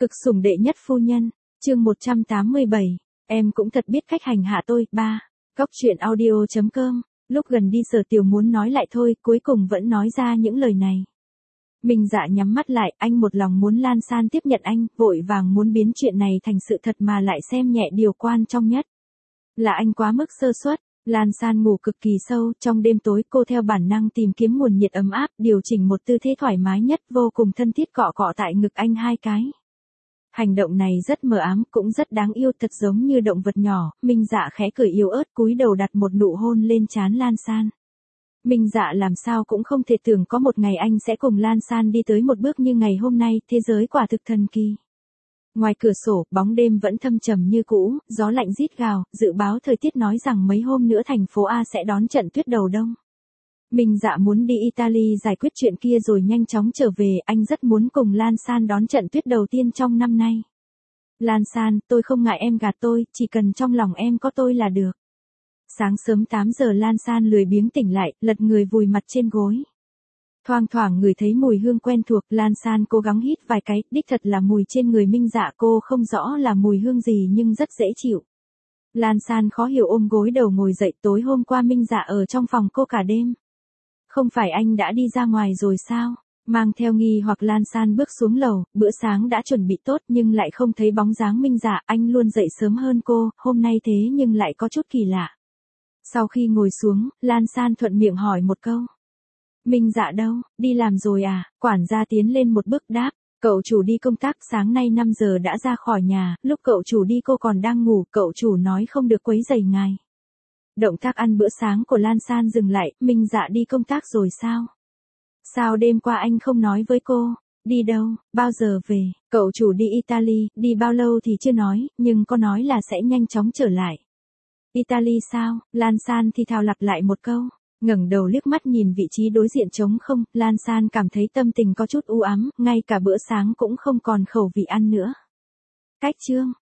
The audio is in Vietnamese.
Cực sủng đệ nhất phu nhân, chương 187, em cũng thật biết cách hành hạ tôi, ba. Cóc truyện audio.com, lúc gần đi Sở Tiểu muốn nói lại thôi, cuối cùng vẫn nói ra những lời này. Minh Dạ nhắm mắt lại, anh một lòng muốn Lan San tiếp nhận anh, vội vàng muốn biến chuyện này thành sự thật mà lại xem nhẹ điều quan trọng nhất. Là anh quá mức sơ suất. Lan San ngủ cực kỳ sâu, trong đêm tối cô theo bản năng tìm kiếm nguồn nhiệt ấm áp, điều chỉnh một tư thế thoải mái nhất, vô cùng thân thiết cọ cọ tại ngực anh hai cái. Hành động này rất mờ ám, cũng rất đáng yêu, thật giống như động vật nhỏ. Minh Dạ khẽ cười yếu ớt, cúi đầu đặt một nụ hôn lên trán Lan San. Minh Dạ làm sao cũng không thể tưởng có một ngày anh sẽ cùng Lan San đi tới một bước như ngày hôm nay, thế giới quả thực thần kỳ. Ngoài cửa sổ, bóng đêm vẫn thâm trầm như cũ, gió lạnh rít gào, dự báo thời tiết nói rằng mấy hôm nữa thành phố A sẽ đón trận tuyết đầu đông. Minh Dạ muốn đi Italy giải quyết chuyện kia rồi nhanh chóng trở về, anh rất muốn cùng Lan San đón trận tuyết đầu tiên trong năm nay. Lan San, tôi không ngại em gạt tôi, chỉ cần trong lòng em có tôi là được. Sáng sớm 8 giờ Lan San lười biếng tỉnh lại, lật người vùi mặt trên gối. Thoang thoảng ngửi thấy mùi hương quen thuộc, Lan San cố gắng hít vài cái, đích thật là mùi trên người Minh Dạ, cô không rõ là mùi hương gì nhưng rất dễ chịu. Lan San khó hiểu ôm gối đầu ngồi dậy, tối hôm qua Minh Dạ ở trong phòng cô cả đêm. Không phải anh đã đi ra ngoài rồi sao? Mang theo nghi hoặc Lan San bước xuống lầu, bữa sáng đã chuẩn bị tốt nhưng lại không thấy bóng dáng Minh Dạ, anh luôn dậy sớm hơn cô, hôm nay thế nhưng lại có chút kỳ lạ. Sau khi ngồi xuống, Lan San thuận miệng hỏi một câu. Minh Dạ đâu, đi làm rồi à? Quản gia tiến lên một bước đáp, cậu chủ đi công tác, sáng nay 5 giờ đã ra khỏi nhà, lúc cậu chủ đi cô còn đang ngủ, cậu chủ nói không được quấy rầy ngài. Động tác ăn bữa sáng của Lan San dừng lại, Minh Dạ đi công tác rồi sao? Sao đêm qua anh không nói với cô? Đi đâu, bao giờ về? Cậu chủ đi Italy, đi bao lâu thì chưa nói, nhưng có nói là sẽ nhanh chóng trở lại. Italy sao? Lan San thì thào lặp lại một câu. Ngẩng đầu liếc mắt nhìn vị trí đối diện trống không, Lan San cảm thấy tâm tình có chút u ám, ngay cả bữa sáng cũng không còn khẩu vị ăn nữa. Cách chương,